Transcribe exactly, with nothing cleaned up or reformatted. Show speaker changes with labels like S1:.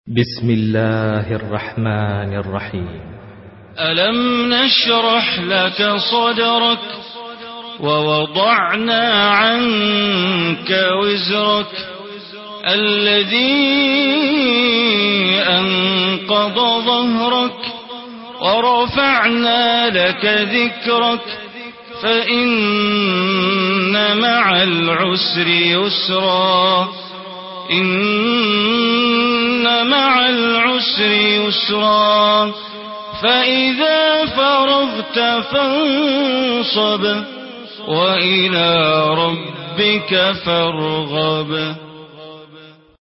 S1: بسم الله الرحمن الرحيم.
S2: ألم نشرح لك صدرك ووضعنا عنك وزرك الذي أنقض ظهرك ورفعنا لك ذكرك فإن مع العسر يسرا إن مع العسر يسرا فإذا فرغت فانصب وإلى ربك فارغب.